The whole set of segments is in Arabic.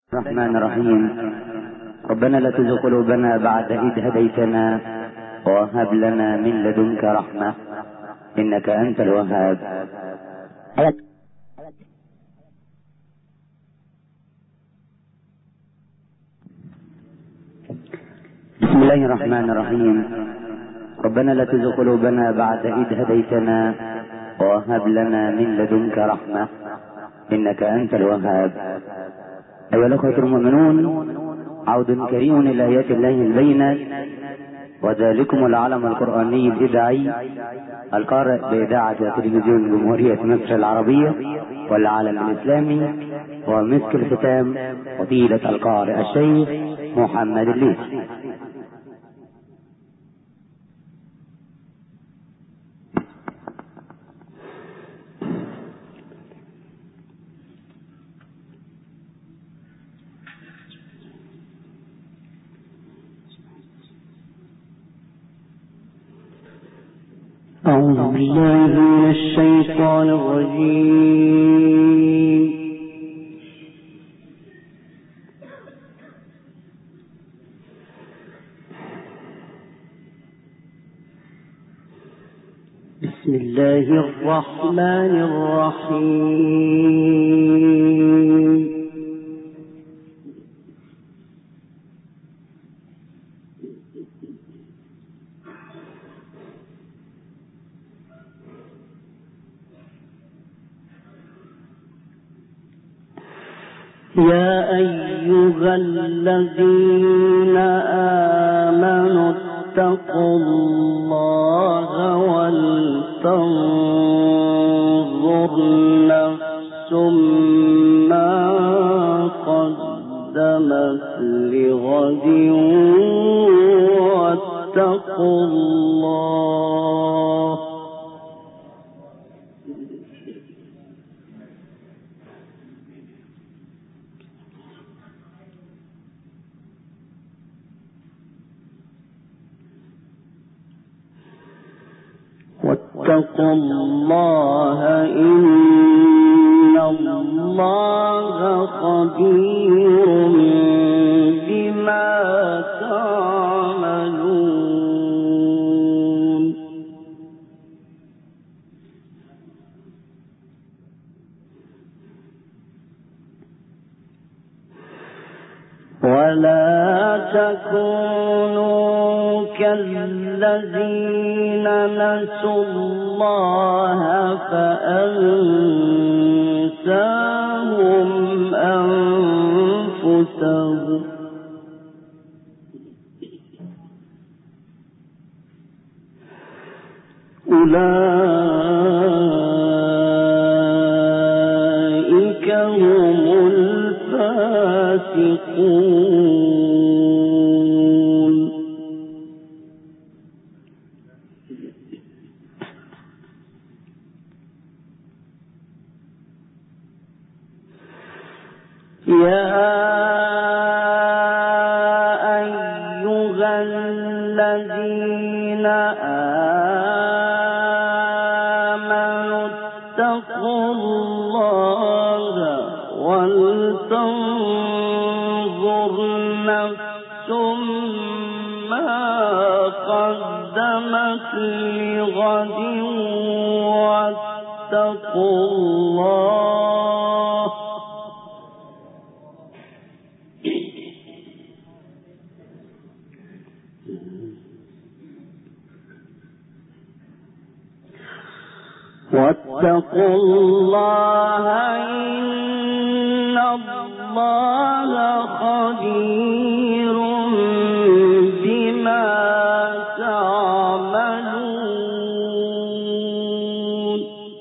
الرحمن الرحيم. ربنا لا تزغ قلوبنا بعد إذ هديتنا وهب لنا من لدنك رحمة إنك أنت الوهاب. بسم الله الرحمن الرحيم. ربنا لا تزغ قلوبنا بعد إذ هديتنا وهب لنا من لدنك رحمة إنك أنت الوهاب. أيها الأخوة المؤمنون، عود كريم إلى آيات الله البينات، وذلكم العلم القرآني الإذاعي القارئ بإذاعة وتلفزيون جمهورية مصر العربية والعالم الإسلامي، ومسك الختام فضيلة القارئ الشيخ محمد الليثي. أعوذ بالله من الشيطان الرجيم. بسم الله الرحمن الرحيم. يا أيها الذين آمنوا اتقوا الله ولتنظر نفس ما قدمت لغد واتقوا الله إن الله خبير بما تعملون. ولا تكونوا كالذين نسوا الله فأنساهم أنفسهم أولئك هم الفاسقون. يا أيها الذين آمنوا اتقوا الله ولتنظر نفس ما قدمت لغد واتقوا الله إن الله خبير بما تعملون.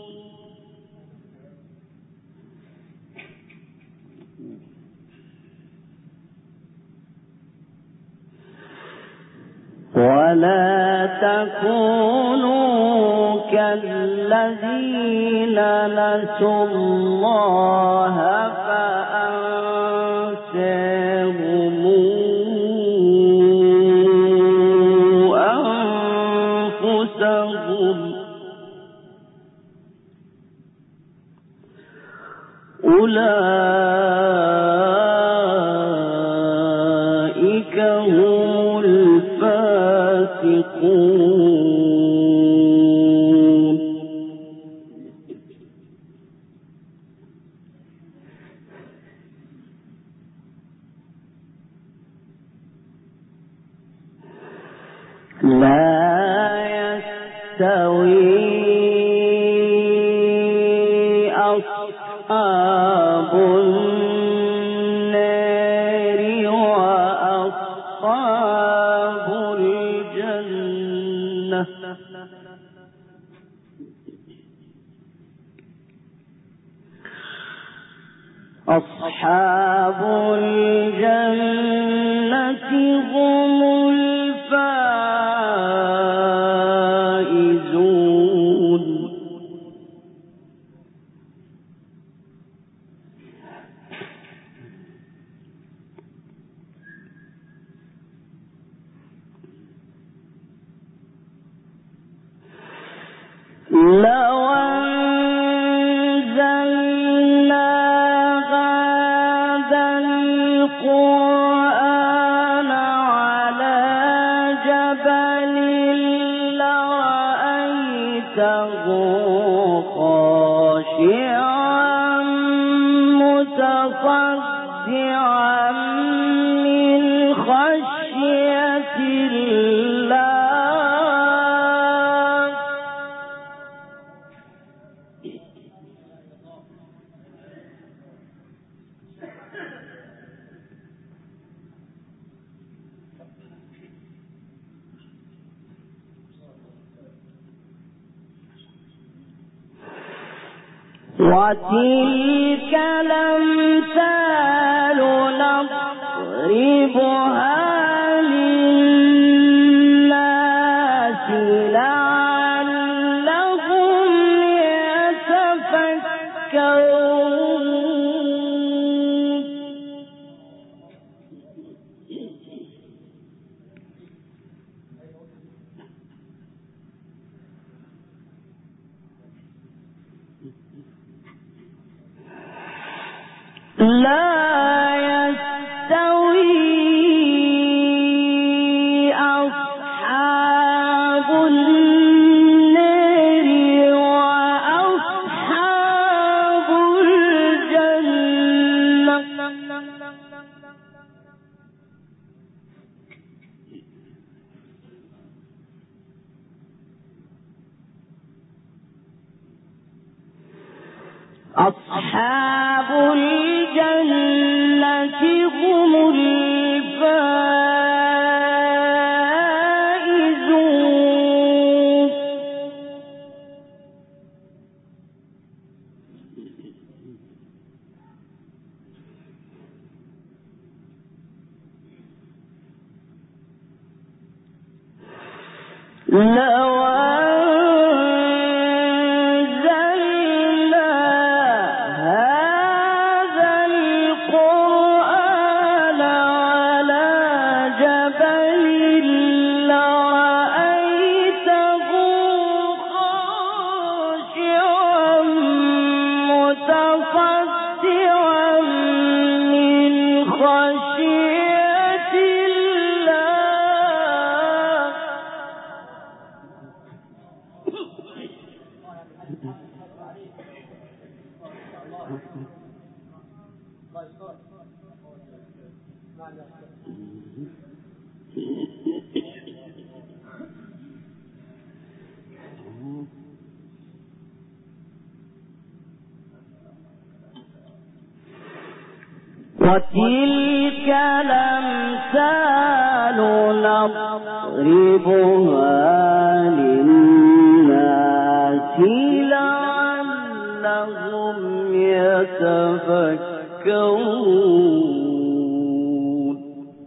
ولا تكونوا كالذين نسوا الله فأنساهم أنفسهم أولئك أولئك هم الفاسقون. لا يستوي أصحاب النار وأصحاب الجنة أصحاب الجنة هم الفائزون. لو أنزلنا هذا القرآن على جبل لرأيته خاشعا متصدعا من خشية الله. وتلك الأمثال نضربها للناس لعلهم يتفكرون. لا يستوي أصحاب النار وأصحاب الجنة أصحاب الجنة هم الفائزون. لو أنزلنا هذا القرآن على جبل لرأيته خاشعا متصدعا من خشية الله. وتلك الأمثال نضربها للناس لعلهم يتفكرون.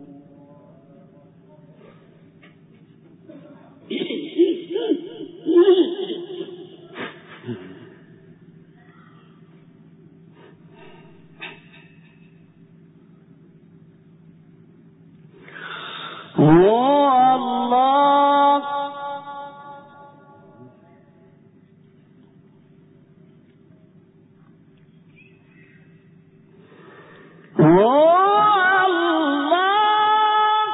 هو الله هو الله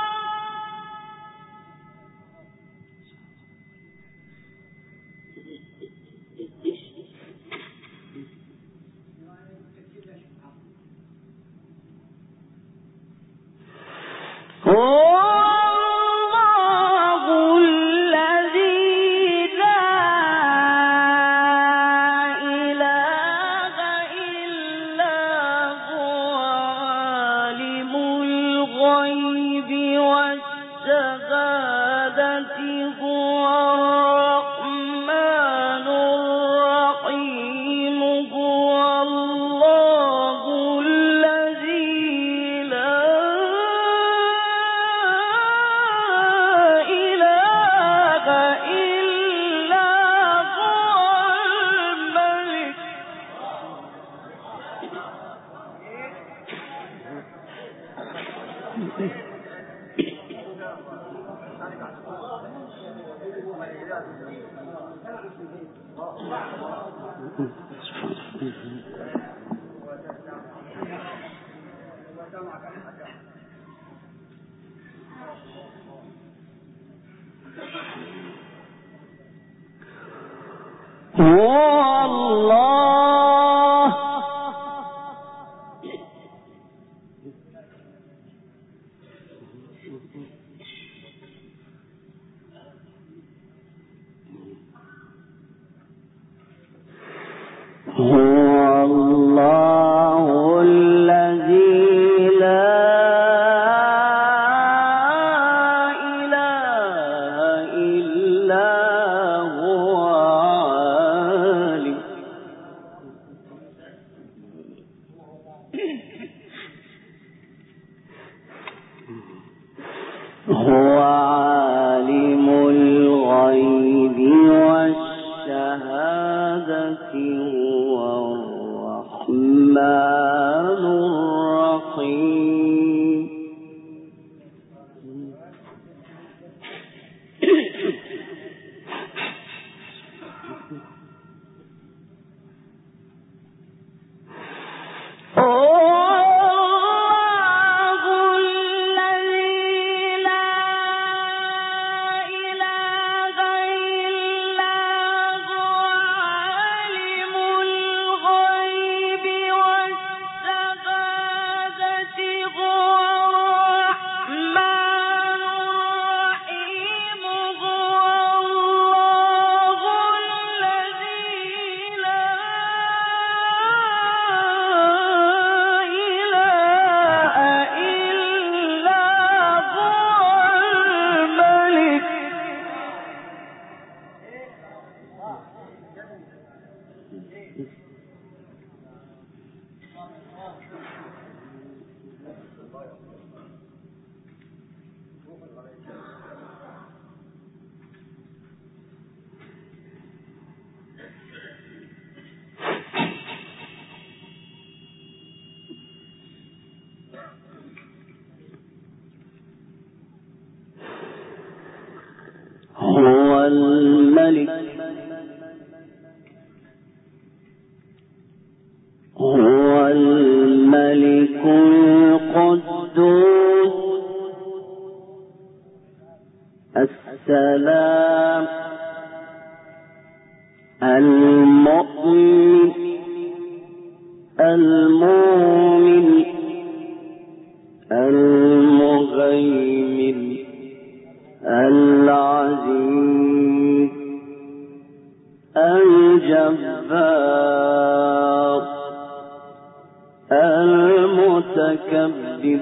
هو عالم الغيب والشهادة هو الرحمن الرحيم هو الملك القدوس السلام المؤمن المؤمن المهيمن العزيز الجبار المتكبر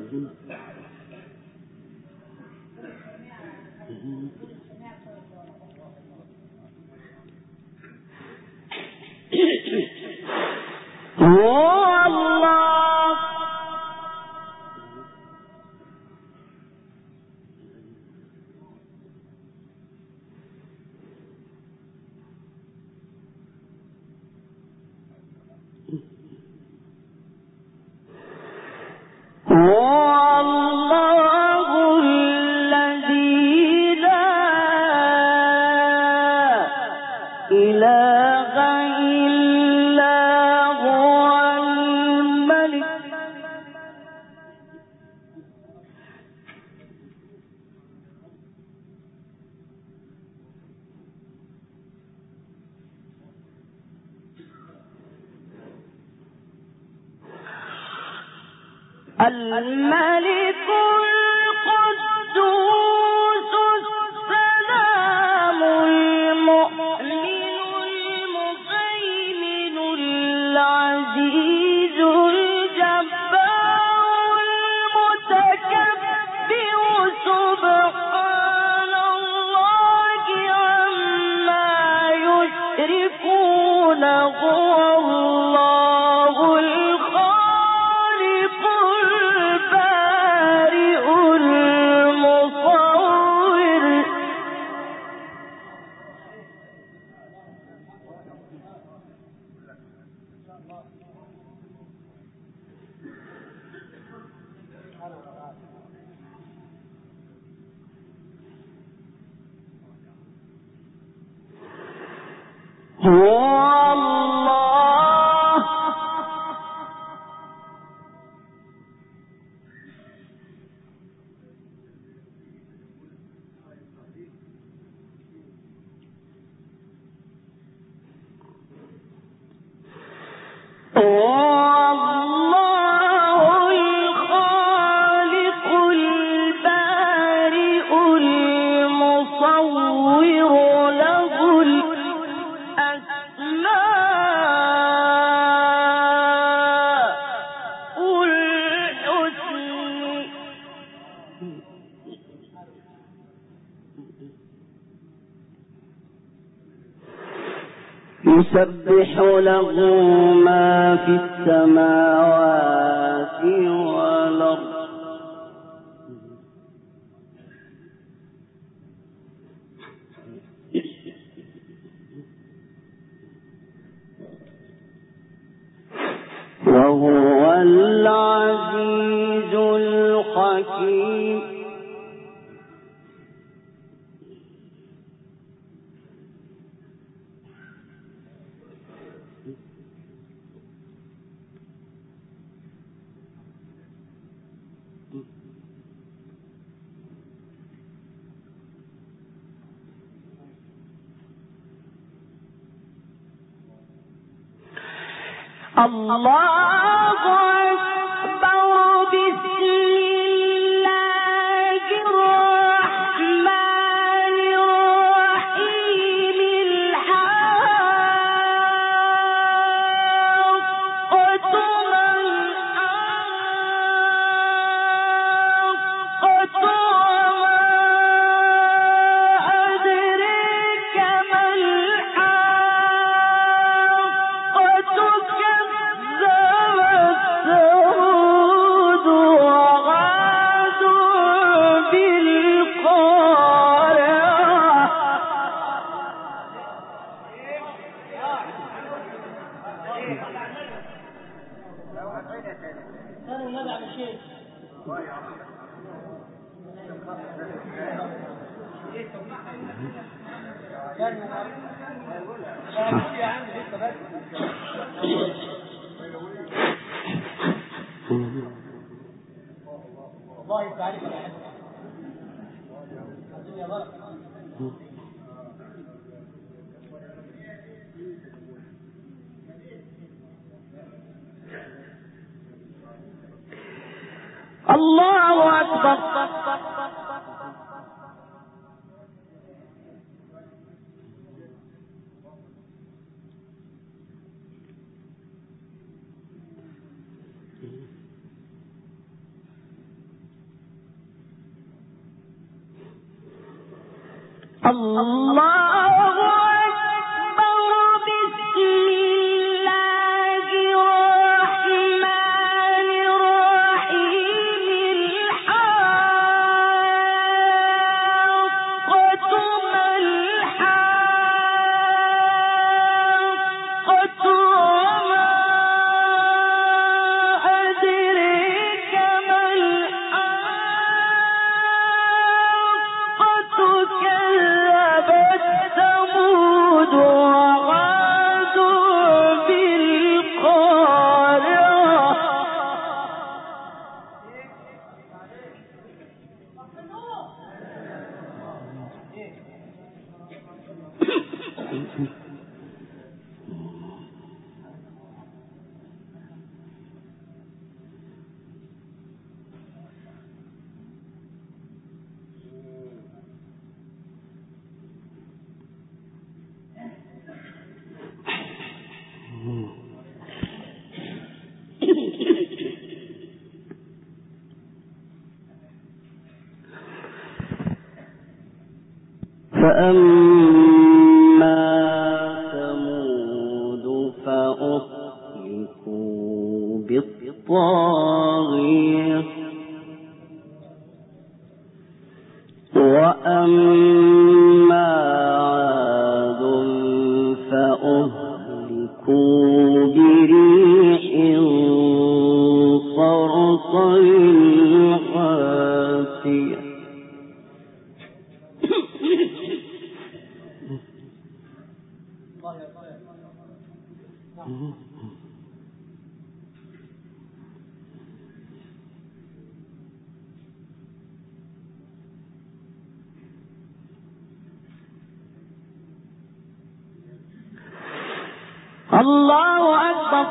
الملك القدوس السلام المؤمن المهيمن العزيز الجبار المتكبر سبحان الله عما يشركون هو الله الخالق البارئ المصور هو الله الخالق البارئ المصور له يسبح له ما في السماوات والأرض وهو العزيز الحكيم الله أكبر بسم الله الرحمن الرحيم الحاقة ما الحاقة وما أدريك ما الحاقة كذبت ثمود وعاد بالقارعة الله يفتح عليك يا حبيبي الدنيا غلط الله أكبر فأما ثمود فأهلكوا بالطاغية وأما عاد فأهلكوا بريح صرصر عاتية الله أكبر.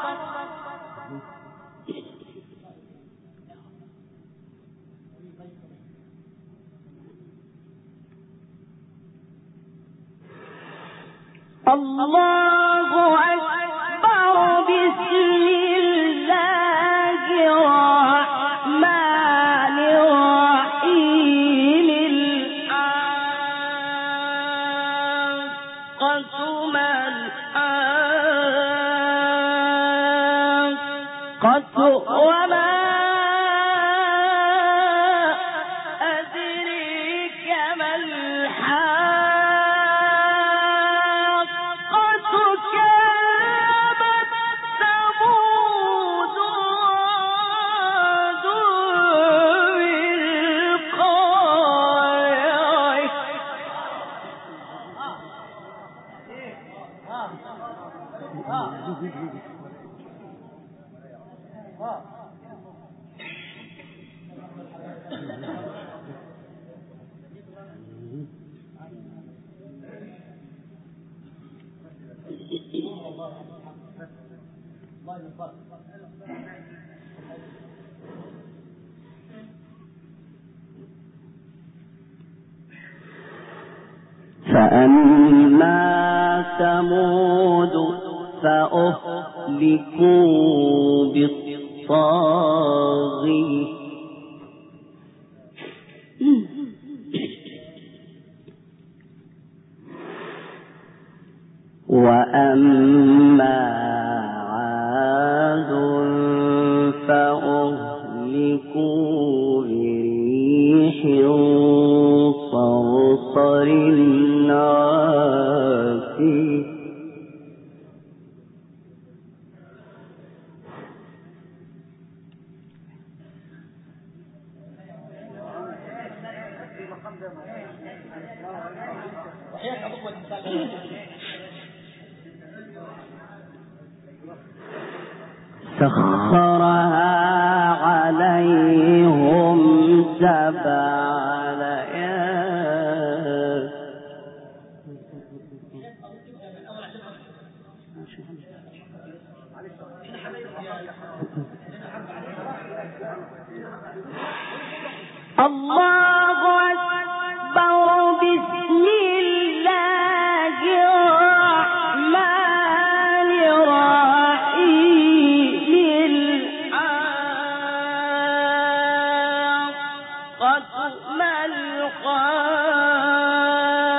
الله أكبر. بسم الله الرحمن الرحيم. الحاقة ما الحاقة وما أدريك ما الحاقة. كذبت ثمود وعاد بالقارعة. فأما ثمود فأهلكوا بالطاغية وأما عاد فأهلكوا بريح صرصر عاتية سخرها عليهم 7 ليال الله أكبر. بسم الله الرحمن الرحيم. الحاقة ما الحاقة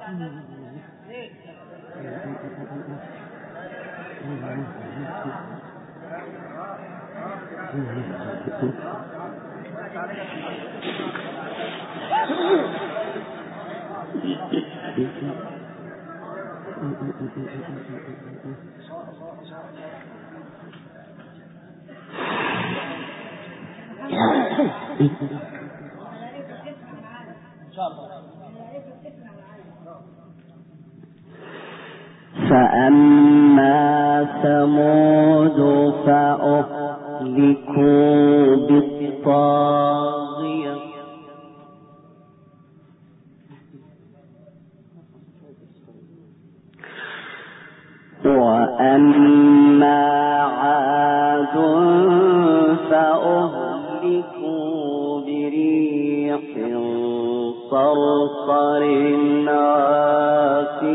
فأما ثمود فأهلكوا بالطاغية وأما عاد فأهلكوا بريح صرصر عاتية